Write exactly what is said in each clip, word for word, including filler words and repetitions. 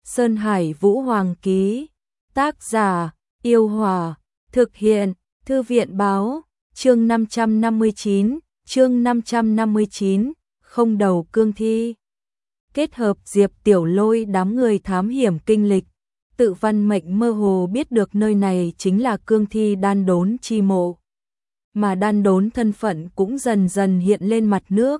Sơn Hải Vũ Hoàng ký. Tác giả: Yêu Hòa. Thực hiện: Thư viện báo. Chương năm trăm năm mươi chín, chương năm trăm năm mươi chín, không đầu cương thi. Kết hợp Diệp Tiểu Lôi đám người thám hiểm kinh lịch, Tự Văn Mệnh mơ hồ biết được nơi này chính là cương thi đan đốn chi mộ. Mà đan đốn thân phận cũng dần dần hiện lên mặt nước.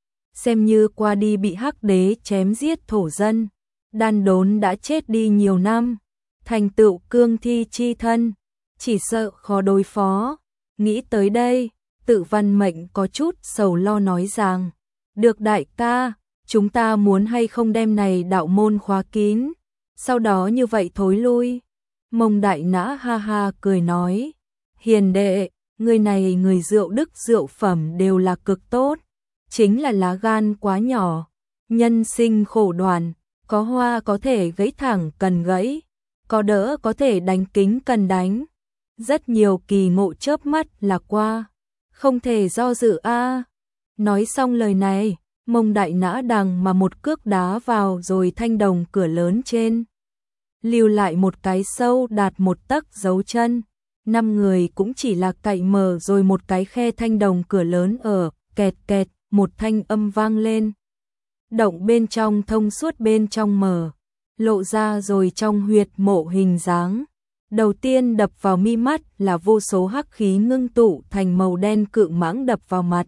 Xem như qua đi bị Hắc Đế chém giết thổ dân, đan đốn đã chết đi nhiều năm, thành tựu cương thi chi thân, chỉ sợ khó đối phó. Nghĩ tới đây, Tự Văn Mệnh có chút sầu lo nói rằng, được đại ca, chúng ta muốn hay không đem này đạo môn khóa kín, sau đó như vậy thối lui. Mông Đại Nã ha ha cười nói, hiền đệ, người này người rượu đức rượu phẩm đều là cực tốt, chính là lá gan quá nhỏ, nhân sinh khổ đoàn, có hoa có thể gãy thẳng cần gãy, có đỡ có thể đánh kính cần đánh. Rất nhiều kỳ ngộ chớp mắt là qua, không thể do dự a. Nói xong lời này, Mông Đại Nã đằng mà một cước đá vào rồi thanh đồng cửa lớn trên, lưu lại một cái sâu đạt một tấc dấu chân. Năm người cũng chỉ là cậy mở rồi một cái khe thanh đồng cửa lớn ở, kẹt kẹt, một thanh âm vang lên. Động bên trong thông suốt bên trong mở, lộ ra rồi trong huyệt mộ hình dáng. Đầu tiên đập vào mi mắt là vô số hắc khí ngưng tụ thành màu đen cự mãng đập vào mặt.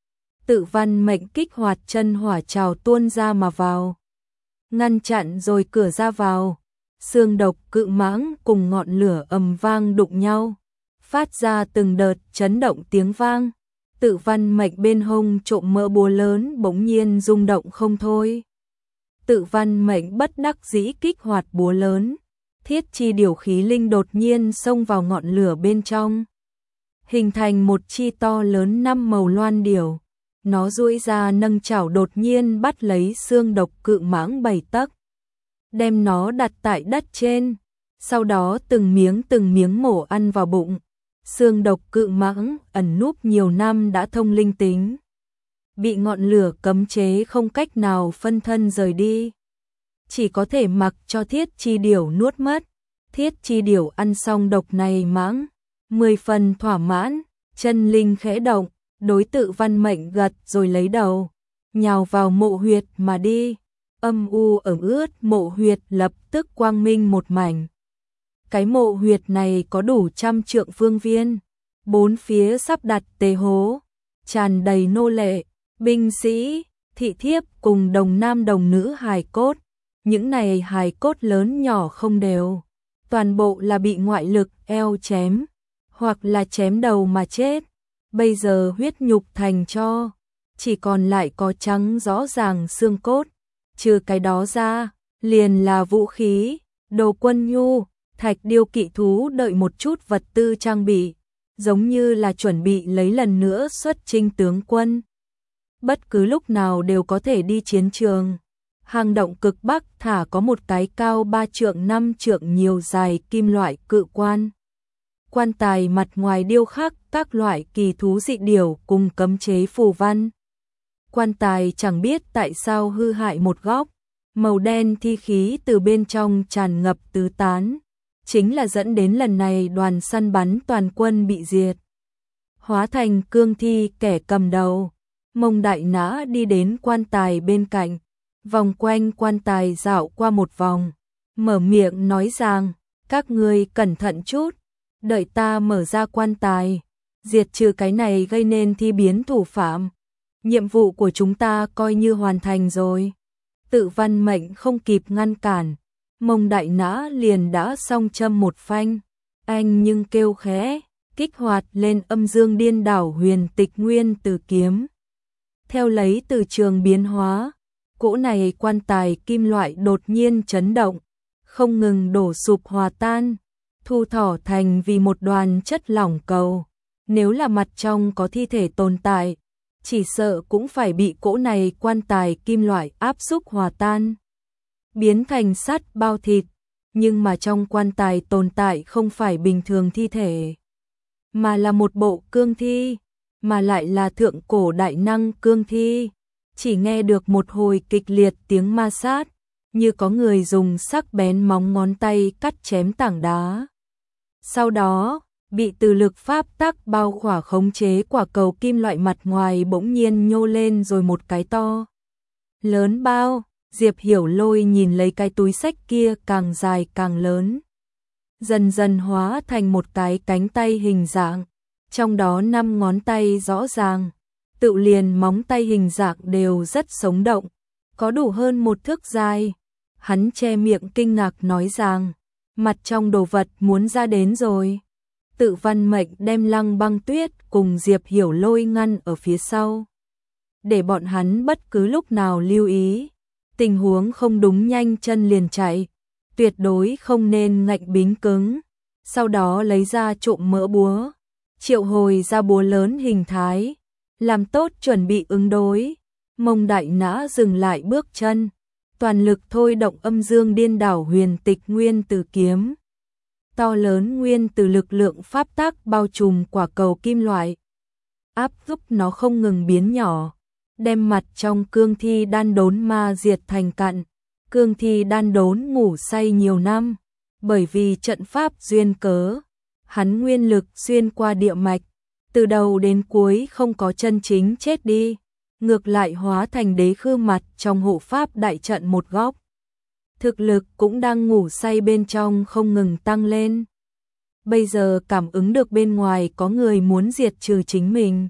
Tự Văn Mệnh kích hoạt chân hỏa trào tuôn ra mà vào, ngăn chặn rồi cửa ra vào. Xương độc cự mãng cùng ngọn lửa ầm vang đụng nhau, phát ra từng đợt chấn động tiếng vang. Tự Văn Mệnh bên hông trộm mỡ búa lớn bỗng nhiên rung động không thôi. Tự Văn Mệnh bất đắc dĩ kích hoạt búa lớn, thiết chi điều khí linh đột nhiên xông vào ngọn lửa bên trong, hình thành một chi to lớn năm màu loan điểu. Nó duỗi ra nâng chảo đột nhiên bắt lấy xương độc cự mãng bảy tấc, đem nó đặt tại đất trên, sau đó từng miếng từng miếng mổ ăn vào bụng. Xương độc cự mãng ẩn núp nhiều năm đã thông linh tính, bị ngọn lửa cấm chế không cách nào phân thân rời đi, chỉ có thể mặc cho thiết chi điểu nuốt mất. Thiết chi điểu ăn xong độc này mãng, mười phần thỏa mãn, chân linh khẽ động, đối Tự Văn Mệnh gật rồi lấy đầu, nhào vào mộ huyệt mà đi. Âm u ẩm ướt mộ huyệt lập tức quang minh một mảnh. Cái mộ huyệt này có đủ trăm trượng phương viên, bốn phía sắp đặt tề hố, tràn đầy nô lệ, binh sĩ, thị thiếp cùng đồng nam đồng nữ hài cốt. Những này hài cốt lớn nhỏ không đều, toàn bộ là bị ngoại lực eo chém, hoặc là chém đầu mà chết. Bây giờ huyết nhục thành tro, chỉ còn lại có trắng rõ ràng xương cốt. Trừ cái đó ra, liền là vũ khí, đồ quân nhu, thạch điêu kỵ thú đợi một chút vật tư trang bị, giống như là chuẩn bị lấy lần nữa xuất chinh tướng quân. Bất cứ lúc nào đều có thể đi chiến trường. Hang động cực Bắc thả có một cái cao ba trượng năm trượng nhiều dài kim loại cự quan. Quan tài mặt ngoài điêu khắc các loại kỳ thú dị điểu cùng cấm chế phù văn. Quan tài chẳng biết tại sao hư hại một góc, màu đen thi khí từ bên trong tràn ngập tứ tán, chính là dẫn đến lần này đoàn săn bắn toàn quân bị diệt. Hóa thành cương thi kẻ cầm đầu, Mông Đại Nã đi đến quan tài bên cạnh, vòng quanh quan tài dạo qua một vòng, mở miệng nói rằng, các ngươi cẩn thận chút, đợi ta mở ra quan tài, diệt trừ cái này gây nên thi biến thủ phạm. Nhiệm vụ của chúng ta coi như hoàn thành rồi. Tự Văn Mệnh không kịp ngăn cản, Mông Đại Nã liền đã song châm một phanh. Anh nhưng kêu khẽ, kích hoạt lên âm dương điên đảo huyền tịch nguyên từ kiếm. Theo lấy từ trường biến hóa, cỗ này quan tài kim loại đột nhiên chấn động, không ngừng đổ sụp hòa tan, thu thỏ thành vì một đoàn chất lỏng cầu. Nếu là mặt trong có thi thể tồn tại, chỉ sợ cũng phải bị cỗ này quan tài kim loại áp xúc hòa tan, biến thành sắt bao thịt. Nhưng mà trong quan tài tồn tại không phải bình thường thi thể, mà là một bộ cương thi, mà lại là thượng cổ đại năng cương thi. Chỉ nghe được một hồi kịch liệt tiếng ma sát, như có người dùng sắc bén móng ngón tay cắt chém tảng đá. Sau đó, bị từ lực pháp tắc bao khỏa khống chế, quả cầu kim loại mặt ngoài bỗng nhiên nhô lên rồi một cái to lớn bao. Diệp Hiểu Lôi nhìn lấy cái túi xách kia càng dài càng lớn, dần dần hóa thành một cái cánh tay hình dạng, trong đó năm ngón tay rõ ràng, tự liền móng tay hình dạng đều rất sống động, có đủ hơn một thước dài. Hắn che miệng kinh ngạc nói rằng, mặt trong đồ vật muốn ra đến rồi. Tự Văn Mệnh đem Lăng Băng Tuyết cùng Diệp Hiểu Lôi ngăn ở phía sau, để bọn hắn bất cứ lúc nào lưu ý, tình huống không đúng nhanh chân liền chạy, tuyệt đối không nên ngạnh bính cứng. Sau đó lấy ra trộm mỡ búa, triệu hồi ra búa lớn hình thái, làm tốt chuẩn bị ứng đối. Mông Đại Nã dừng lại bước chân, toàn lực thôi động âm dương điên đảo huyền tịch nguyên tử kiếm. To lớn nguyên tử lực lượng pháp tắc bao trùm quả cầu kim loại, áp giúp nó không ngừng biến nhỏ, đem mặt trong cương thi đan đốn ma diệt thành cặn. Cương thi đan đốn ngủ say nhiều năm, bởi vì trận pháp duyên cớ, hắn nguyên lực xuyên qua địa mạch, từ đầu đến cuối không có chân chính chết đi, ngược lại hóa thành đế khư mặt trong hộ pháp đại trận một góc. Thực lực cũng đang ngủ say bên trong không ngừng tăng lên. Bây giờ cảm ứng được bên ngoài có người muốn diệt trừ chính mình.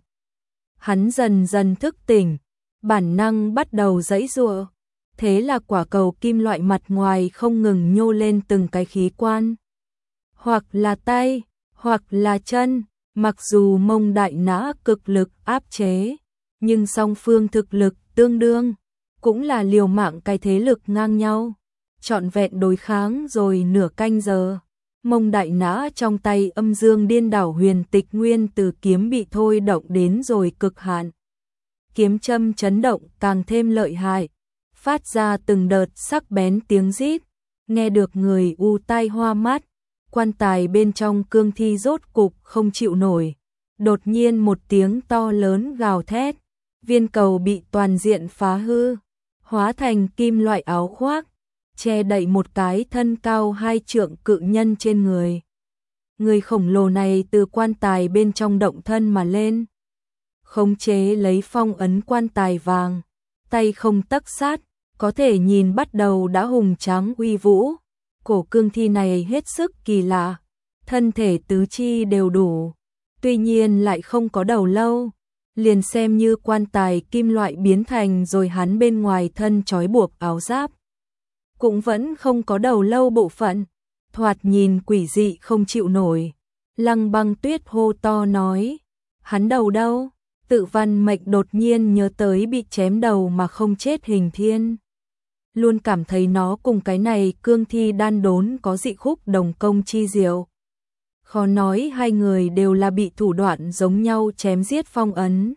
Hắn dần dần thức tỉnh, bản năng bắt đầu giãy giụa. Thế là quả cầu kim loại mặt ngoài không ngừng nhô lên từng cái khí quan. Hoặc là tay, hoặc là chân, mặc dù Mông Đại Nã cực lực áp chế, nhưng song phương thực lực tương đương, cũng là liều mạng cái thế lực ngang nhau. Trọn vẹn đối kháng rồi nửa canh giờ, Mông Đại Nã trong tay âm dương điên đảo huyền tịch nguyên tử kiếm bị thôi động đến rồi cực hạn. Kiếm châm chấn động càng thêm lợi hại, phát ra từng đợt sắc bén tiếng rít, nghe được người u tai hoa mắt. Quan tài bên trong cương thi rốt cục không chịu nổi, đột nhiên một tiếng to lớn gào thét, viên cầu bị toàn diện phá hư, hóa thành kim loại áo khoác, che đậy một cái thân cao hai trượng cự nhân trên người. Người khổng lồ này từ quan tài bên trong động thân mà lên, khống chế lấy phong ấn quan tài vàng, tay không tấc sát, có thể nhìn bắt đầu đã hùng tráng uy vũ. Cổ cương thi này hết sức kỳ lạ, thân thể tứ chi đều đủ, tuy nhiên lại không có đầu lâu, liền xem như quan tài kim loại biến thành rồi hắn bên ngoài thân trói buộc áo giáp, cũng vẫn không có đầu lâu bộ phận, thoạt nhìn quỷ dị không chịu nổi. Lăng Băng Tuyết hô to nói, hắn đầu đâu? Tự Văn Mệnh đột nhiên nhớ tới bị chém đầu mà không chết Hình Thiên, luôn cảm thấy nó cùng cái này cương thi đan đốn có dị khúc đồng công chi diệu. Khó nói hai người đều là bị thủ đoạn giống nhau chém giết phong ấn.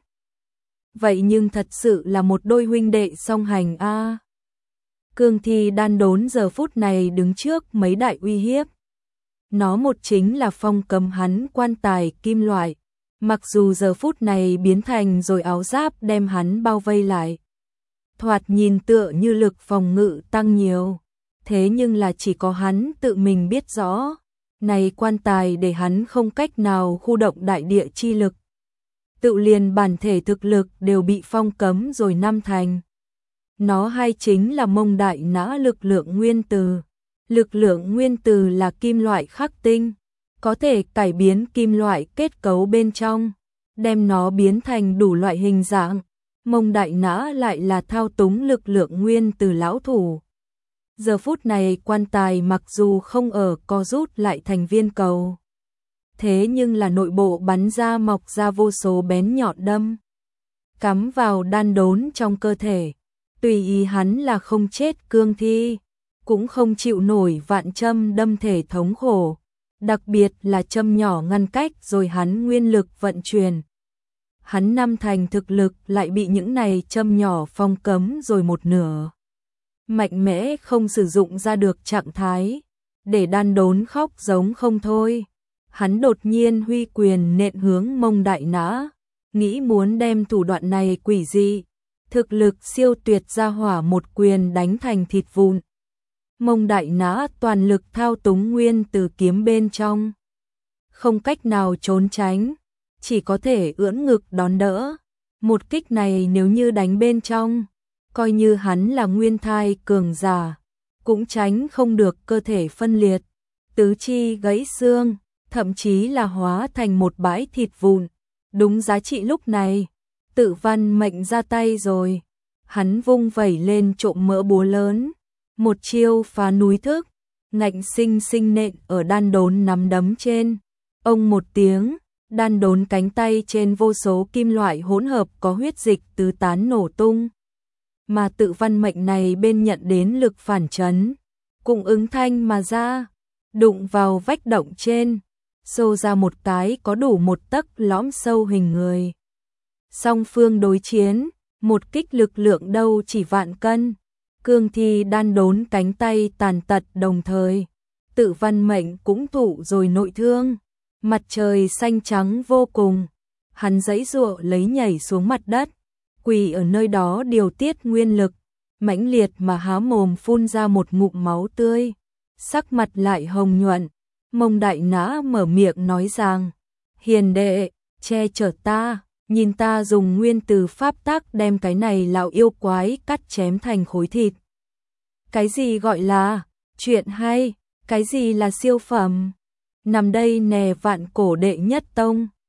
Vậy nhưng thật sự là một đôi huynh đệ song hành a. À. Cương thi đan đốn giờ phút này đứng trước mấy đại uy hiếp. Nó một chính là phong cấm hắn quan tài kim loại, mặc dù giờ phút này biến thành rồi áo giáp đem hắn bao vây lại, thoạt nhìn tựa như lực phòng ngự tăng nhiều, thế nhưng là chỉ có hắn tự mình biết rõ, này quan tài để hắn không cách nào khu động đại địa chi lực. Tự liền bản thể thực lực đều bị phong cấm rồi năm thành. Nó hay chính là Mông Đại Nã lực lượng nguyên tử. Lực lượng nguyên tử là kim loại khắc tinh, có thể cải biến kim loại kết cấu bên trong, đem nó biến thành đủ loại hình dạng. Mông Đại Nã lại là thao túng lực lượng nguyên từ lão thủ. Giờ phút này quan tài mặc dù không ở co rút lại thành viên cầu, thế nhưng là nội bộ bắn ra mọc ra vô số bén nhọn đâm, cắm vào đan đốn trong cơ thể. Tùy ý hắn là không chết cương thi, cũng không chịu nổi vạn châm đâm thể thống khổ, đặc biệt là châm nhỏ ngăn cách rồi hắn nguyên lực vận chuyển. Hắn năm thành thực lực lại bị những này châm nhỏ phong cấm rồi một nửa. Mạnh mẽ không sử dụng ra được trạng thái, để đan đốn khóc giống không thôi. Hắn đột nhiên huy quyền nện hướng Mông Đại Nã, nghĩ muốn đem thủ đoạn này quỷ dị, thực lực siêu tuyệt ra hỏa một quyền đánh thành thịt vụn. Mông Đại Nã toàn lực thao túng nguyên từ kiếm bên trong. Không cách nào trốn tránh, chỉ có thể ưỡn ngực đón đỡ. Một kích này nếu như đánh bên trong, coi như hắn là nguyên thai cường giả, cũng tránh không được cơ thể phân liệt, tứ chi gãy xương, thậm chí là hóa thành một bãi thịt vụn. Đúng giá trị lúc này, Tự Văn Mệnh ra tay rồi. Hắn vung vẩy lên trộm mỡ búa lớn, một chiêu phá núi thức, ngạnh sinh sinh nện ở đan đốn nắm đấm trên. Ông một tiếng, đan đốn cánh tay trên vô số kim loại hỗn hợp có huyết dịch tứ tán nổ tung. Mà Tự Văn Mệnh này bên nhận đến lực phản chấn, cũng ứng thanh mà ra, đụng vào vách động trên, xô ra một cái có đủ một tấc lõm sâu hình người. Song phương đối chiến, một kích lực lượng đâu chỉ vạn cân, cương thi đan đốn cánh tay tàn tật đồng thời. Tự Văn Mệnh cũng thụ rồi nội thương, mặt trời xanh trắng vô cùng, hắn giãy giụa lấy nhảy xuống mặt đất, quỳ ở nơi đó điều tiết nguyên lực, mãnh liệt mà há mồm phun ra một ngụm máu tươi, sắc mặt lại hồng nhuận. Mông Đại Nã mở miệng nói rằng, hiền đệ, che chở ta, nhìn ta dùng nguyên từ pháp tác đem cái này lão yêu quái cắt chém thành khối thịt. Cái gì gọi là chuyện hay, cái gì là siêu phẩm, nằm đây nè vạn cổ đệ nhất tông.